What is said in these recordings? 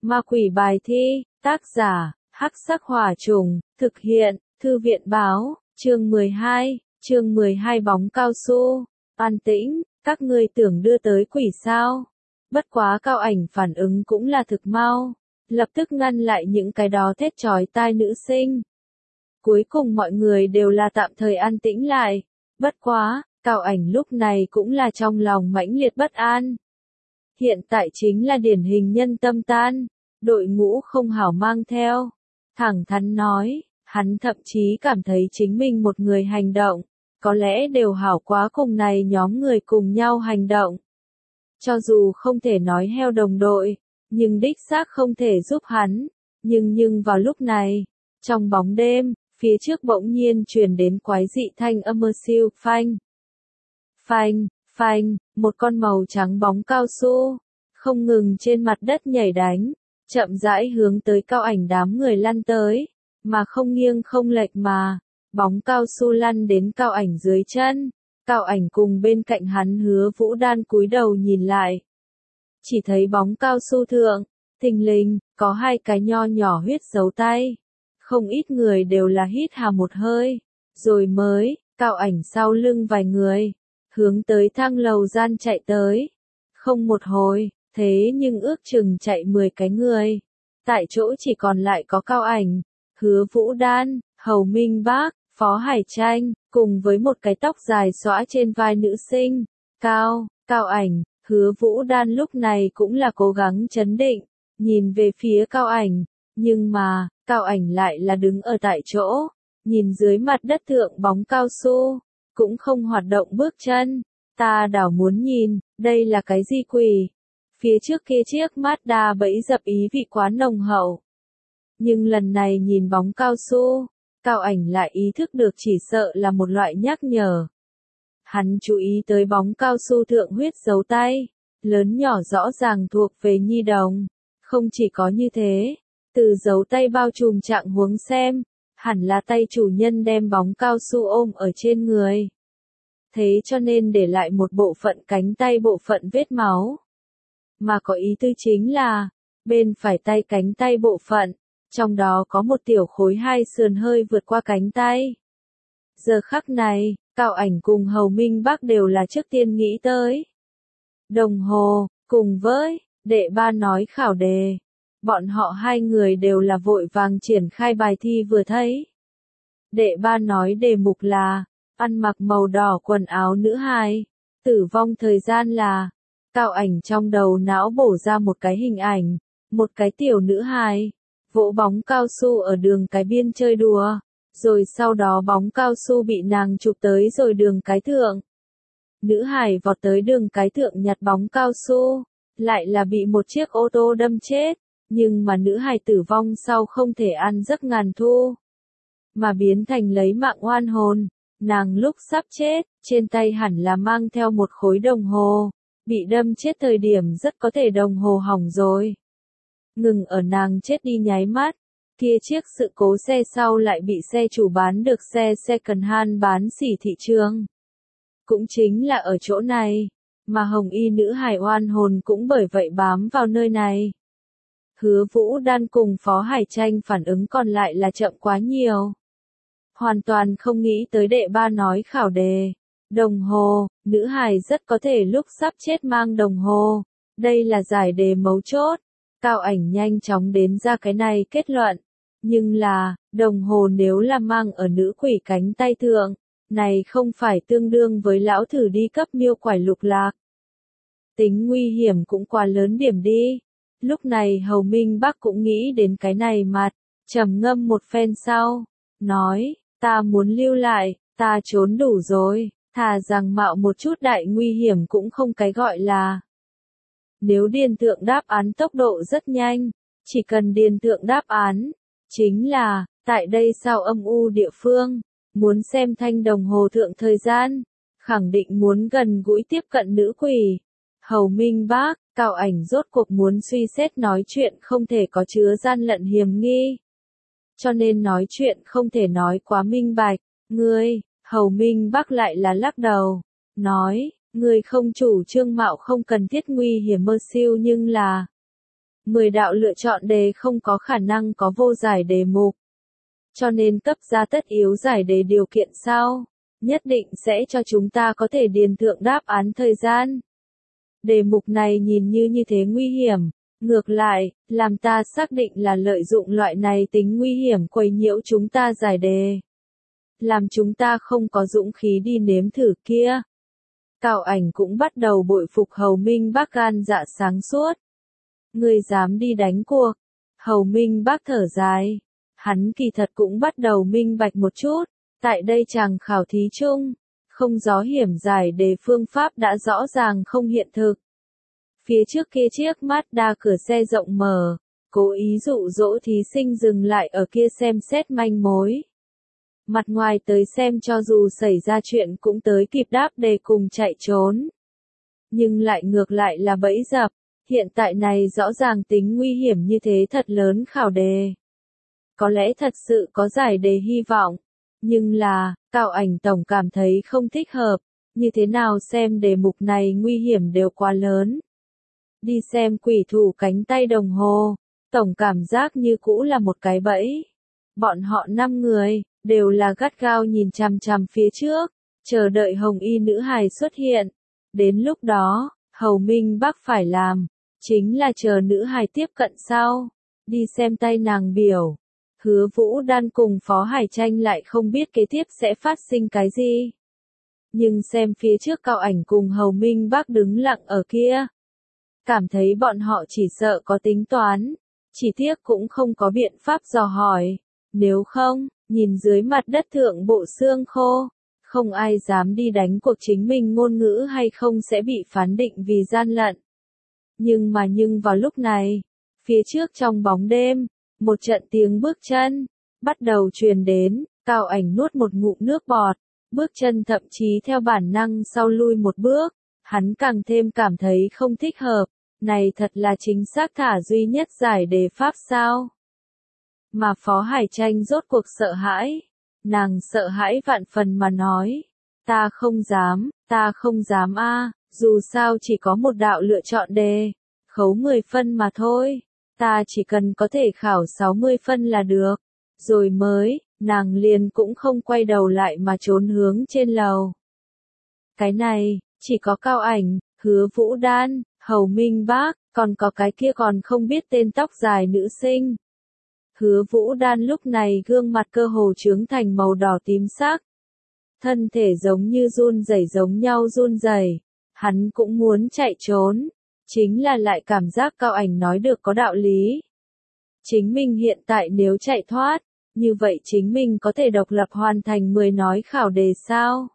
Ma quỷ bài thi, tác giả, Hắc Sắc Hỏa Trùng, thực hiện, Thư viện báo, chương 12 bóng cao su. An tĩnh, các ngươi tưởng đưa tới quỷ sao? Bất quá Cao Ảnh phản ứng cũng là thực mau, lập tức ngăn lại những cái đó thét chói tai nữ sinh. Cuối cùng mọi người đều là tạm thời an tĩnh lại, bất quá, Cao Ảnh lúc này cũng là trong lòng mãnh liệt bất an. Hiện tại chính là điển hình nhân tâm tan, đội ngũ không hảo mang theo. Thẳng thắn nói, hắn thậm chí cảm thấy chính mình một người hành động, có lẽ đều hảo quá cùng này nhóm người cùng nhau hành động. Cho dù không thể nói heo đồng đội, nhưng đích xác không thể giúp hắn. Nhưng vào lúc này, trong bóng đêm, phía trước bỗng nhiên truyền đến quái dị thanh âm siêu phanh. Phanh, phanh, một con màu trắng bóng cao su, không ngừng trên mặt đất nhảy đánh, chậm rãi hướng tới Cao Ảnh đám người lăn tới, mà không nghiêng không lệch mà, bóng cao su lăn đến Cao Ảnh dưới chân. Cao Ảnh cùng bên cạnh hắn Hứa Vũ Đan cúi đầu nhìn lại. Chỉ thấy bóng cao su thượng, thình lình, có hai cái nho nhỏ huyết dấu tay. Không ít người đều là hít hà một hơi, rồi mới, Cao Ảnh sau lưng vài người, hướng tới thang lầu gian chạy tới. Không một hồi, thế nhưng ước chừng chạy 10 cái người. Tại chỗ chỉ còn lại có Cao Ảnh, Hứa Vũ Đan, Hầu Minh Bác, Phó Hải Tranh, cùng với một cái tóc dài xõa trên vai nữ sinh. Cao Ảnh, Hứa Vũ Đan lúc này cũng là cố gắng trấn định, nhìn về phía Cao Ảnh, nhưng mà, Cao Ảnh lại là đứng ở tại chỗ, nhìn dưới mặt đất thượng bóng cao su, cũng không hoạt động bước chân. Ta đảo muốn nhìn, đây là cái gì quỷ? Phía trước kia chiếc Mazda bẫy dập ý vị quá nồng hậu. Nhưng lần này nhìn bóng cao su, Cao Ảnh lại ý thức được chỉ sợ là một loại nhắc nhở. Hắn chú ý tới bóng cao su thượng huyết dấu tay, lớn nhỏ rõ ràng thuộc về nhi đồng. Không chỉ có như thế, từ dấu tay bao trùm trạng huống xem, hẳn là tay chủ nhân đem bóng cao su ôm ở trên người. Thế cho nên để lại một bộ phận cánh tay bộ phận vết máu. Mà có ý tư chính là, bên phải tay cánh tay bộ phận, trong đó có một tiểu khối hai sườn hơi vượt qua cánh tay. Giờ khắc này, Cao Ảnh cùng Hầu Minh Bác đều là trước tiên nghĩ tới đồng hồ, cùng với đệ ba nói khảo đề. Bọn họ hai người đều là vội vàng triển khai bài thi vừa thấy. Đệ ba nói đề mục là, ăn mặc màu đỏ quần áo nữ hài, tử vong thời gian là. Cao Ảnh trong đầu não bổ ra một cái hình ảnh, một cái tiểu nữ hài, vỗ bóng cao su ở đường cái biên chơi đùa, rồi sau đó bóng cao su bị nàng chụp tới rồi đường cái thượng. Nữ hài vọt tới đường cái thượng nhặt bóng cao su, lại là bị một chiếc ô tô đâm chết, nhưng mà nữ hài tử vong sau không thể ăn giấc ngàn thu, mà biến thành lấy mạng oan hồn. Nàng lúc sắp chết, trên tay hẳn là mang theo một khối đồng hồ, bị đâm chết thời điểm rất có thể đồng hồ hỏng rồi. Ngừng ở nàng chết đi nháy mắt, kia chiếc sự cố xe sau lại bị xe chủ bán được xe second hand bán xỉ thị trường. Cũng chính là ở chỗ này, mà hồng y nữ hài oan hồn cũng bởi vậy bám vào nơi này. Hứa Vũ Đan cùng Phó Hải Tranh phản ứng còn lại là chậm quá nhiều. Hoàn toàn không nghĩ tới đệ ba nói khảo đề. Đồng hồ, nữ hài rất có thể lúc sắp chết mang đồng hồ. Đây là giải đề mấu chốt. Cao Ảnh nhanh chóng đến ra cái này kết luận. Nhưng là, đồng hồ nếu là mang ở nữ quỷ cánh tay thượng, này không phải tương đương với lão thử đi cấp miêu quải lục lạc. Tính nguy hiểm cũng quá lớn điểm đi. Lúc này Hầu Minh Bác cũng nghĩ đến cái này mặt, trầm ngâm một phen sau, nói, ta muốn lưu lại, ta trốn đủ rồi, thà rằng mạo một chút đại nguy hiểm cũng không cái gọi là. Nếu điền tượng đáp án tốc độ rất nhanh, chỉ cần điền tượng đáp án, chính là, tại đây sao âm u địa phương, muốn xem thanh đồng hồ thượng thời gian, khẳng định muốn gần gũi tiếp cận nữ quỷ. Hầu Minh Bác, Cao Ảnh rốt cuộc muốn suy xét nói chuyện không thể có chứa gian lận hiểm nghi. Cho nên nói chuyện không thể nói quá minh bạch. Ngươi, Hầu Minh Bác lại là lắc đầu, nói, ngươi không chủ trương mạo không cần thiết nguy hiểm mơ siêu nhưng là. 10 đạo lựa chọn đề không có khả năng có vô giải đề mục. Cho nên cấp ra tất yếu giải đề điều kiện sau, nhất định sẽ cho chúng ta có thể điền thượng đáp án thời gian. Đề mục này nhìn như thế nguy hiểm, ngược lại, làm ta xác định là lợi dụng loại này tính nguy hiểm quấy nhiễu chúng ta giải đề. Làm chúng ta không có dũng khí đi nếm thử kia. Cao Ảnh cũng bắt đầu bội phục Hầu Minh Bác gan dạ sáng suốt. Ngươi dám đi đánh cuộc. Hầu Minh Bác thở dài. Hắn kỳ thật cũng bắt đầu minh bạch một chút. Tại đây chàng khảo thí chung, không gió hiểm giải đề phương pháp đã rõ ràng không hiện thực. Phía trước kia chiếc Mazda cửa xe rộng mở, cố ý dụ dỗ thí sinh dừng lại ở kia xem xét manh mối. Mặt ngoài tới xem cho dù xảy ra chuyện cũng tới kịp đáp đề cùng chạy trốn. Nhưng lại ngược lại là bẫy dập, hiện tại này rõ ràng tính nguy hiểm như thế thật lớn khảo đề. Có lẽ thật sự có giải đề hy vọng, nhưng là, Cao Ảnh tổng cảm thấy không thích hợp, như thế nào xem đề mục này nguy hiểm đều quá lớn. Đi xem quỷ thủ cánh tay đồng hồ, tổng cảm giác như cũ là một cái bẫy. Bọn họ 5 người, đều là gắt gao nhìn chằm chằm phía trước, chờ đợi hồng y nữ hài xuất hiện. Đến lúc đó, Hầu Minh Bác phải làm, chính là chờ nữ hài tiếp cận sau, đi xem tay nàng biểu. Hứa Vũ Đan cùng Phó Hải Tranh lại không biết kế tiếp sẽ phát sinh cái gì. Nhưng xem phía trước Cao Ảnh cùng Hầu Minh Bác đứng lặng ở kia. Cảm thấy bọn họ chỉ sợ có tính toán, chỉ tiếc cũng không có biện pháp dò hỏi. Nếu không, nhìn dưới mặt đất thượng bộ xương khô, không ai dám đi đánh cuộc chính mình ngôn ngữ hay không sẽ bị phán định vì gian lận. Nhưng vào lúc này, phía trước trong bóng đêm, một trận tiếng bước chân bắt đầu truyền đến, Cao Ảnh nuốt một ngụm nước bọt, bước chân thậm chí theo bản năng sau lui một bước, hắn càng thêm cảm thấy không thích hợp, này thật là chính xác thả duy nhất giải đề pháp sao? Mà Phó Hải Tranh rốt cuộc sợ hãi, nàng sợ hãi vạn phần mà nói, ta không dám a, dù sao chỉ có một đạo lựa chọn đề, khấu 10 phân mà thôi. Ta chỉ cần có thể khảo 60 phân là được. Rồi mới, nàng liền cũng không quay đầu lại mà trốn hướng trên lầu. Cái này, chỉ có Cao Ảnh, Hứa Vũ Đan, Hầu Minh Bác, còn có cái kia còn không biết tên tóc dài nữ sinh. Hứa Vũ Đan lúc này gương mặt cơ hồ trướng thành màu đỏ tím sắc. Thân thể giống như run rẩy giống nhau run rẩy. Hắn cũng muốn chạy trốn. Chính là lại cảm giác Cao Ảnh nói được có đạo lý. Chính mình hiện tại nếu chạy thoát, như vậy chính mình có thể độc lập hoàn thành 10 nói khảo đề sao?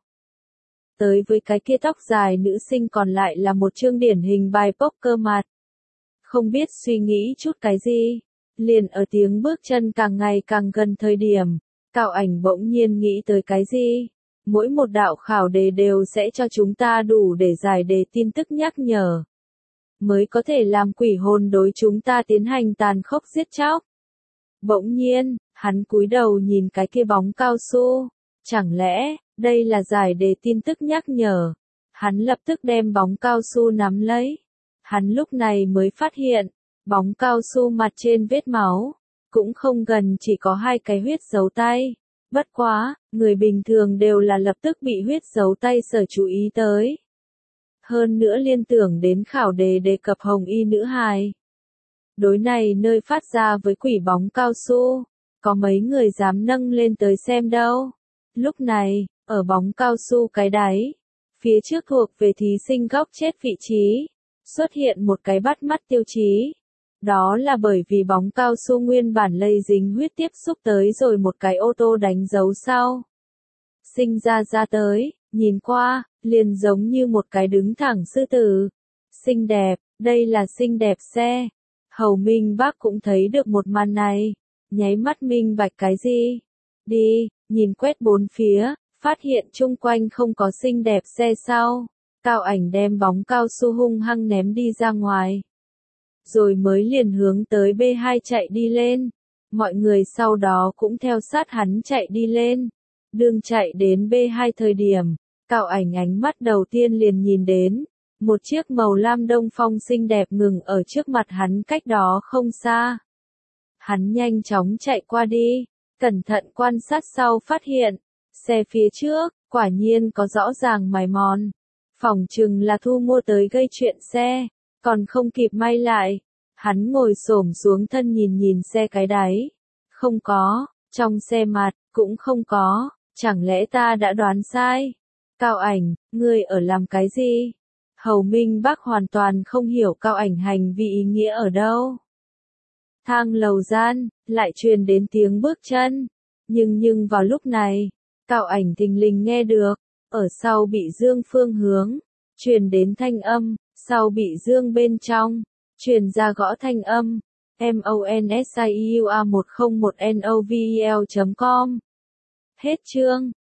Tới với cái kia tóc dài nữ sinh còn lại là một chương điển hình bài poker mặt. Không biết suy nghĩ chút cái gì, liền ở tiếng bước chân càng ngày càng gần thời điểm, Cao Ảnh bỗng nhiên nghĩ tới cái gì? Mỗi một đạo khảo đề đều sẽ cho chúng ta đủ để giải đề tin tức nhắc nhở. Mới có thể làm quỷ hồn đối chúng ta tiến hành tàn khốc giết chóc. Bỗng nhiên, hắn cúi đầu nhìn cái kia bóng cao su. Chẳng lẽ, đây là giải đề tin tức nhắc nhở? Hắn lập tức đem bóng cao su nắm lấy. Hắn lúc này mới phát hiện, bóng cao su mặt trên vết máu, cũng không gần chỉ có 2 cái huyết dấu tay. Bất quá, người bình thường đều là lập tức bị huyết dấu tay sở chú ý tới. Hơn nữa liên tưởng đến khảo đề đề cập hồng y nữ hài. Đối này nơi phát ra với quỷ bóng cao su, có mấy người dám nâng lên tới xem đâu. Lúc này, ở bóng cao su cái đáy, phía trước thuộc về thí sinh góc chết vị trí, xuất hiện một cái bắt mắt tiêu chí. Đó là bởi vì bóng cao su nguyên bản lây dính huyết tiếp xúc tới rồi một cái ô tô đánh dấu sau. Sinh ra tới, nhìn qua, liền giống như một cái đứng thẳng sư tử. Xinh đẹp, đây là xinh đẹp xe. Hầu Minh Bác cũng thấy được một màn này, nháy mắt minh bạch cái gì. Đi, nhìn quét bốn phía, phát hiện chung quanh không có xinh đẹp xe sau. Cao Ảnh đem bóng cao su hung hăng ném đi ra ngoài. Rồi mới liền hướng tới B2 chạy đi lên. Mọi người sau đó cũng theo sát hắn chạy đi lên. Đường chạy đến B2 thời điểm, Cao Ảnh ánh mắt đầu tiên liền nhìn đến, Một chiếc màu lam Đông Phong xinh đẹp ngừng ở trước mặt hắn cách đó không xa. Hắn nhanh chóng chạy qua đi, cẩn thận quan sát sau phát hiện, xe phía trước, quả nhiên có rõ ràng mài mòn. Phỏng chừng là Thu mua tới gây chuyện xe, còn không kịp may lại. Hắn ngồi xổm xuống thân nhìn nhìn xe cái đáy. Không có, trong xe mặt, cũng không có, chẳng lẽ ta đã đoán sai? Cao Ảnh, ngươi ở làm cái gì? Hầu Minh Bắc hoàn toàn không hiểu Cao Ảnh hành vi ý nghĩa ở đâu. Thang lầu gian, lại truyền đến tiếng bước chân. Nhưng vào lúc này, Cao Ảnh thình lình nghe được, ở sau bị dương phương hướng, truyền đến thanh âm, sau bị dương bên trong, truyền ra gõ thanh âm, MONSIUA101NOVEL.com. Hết chương.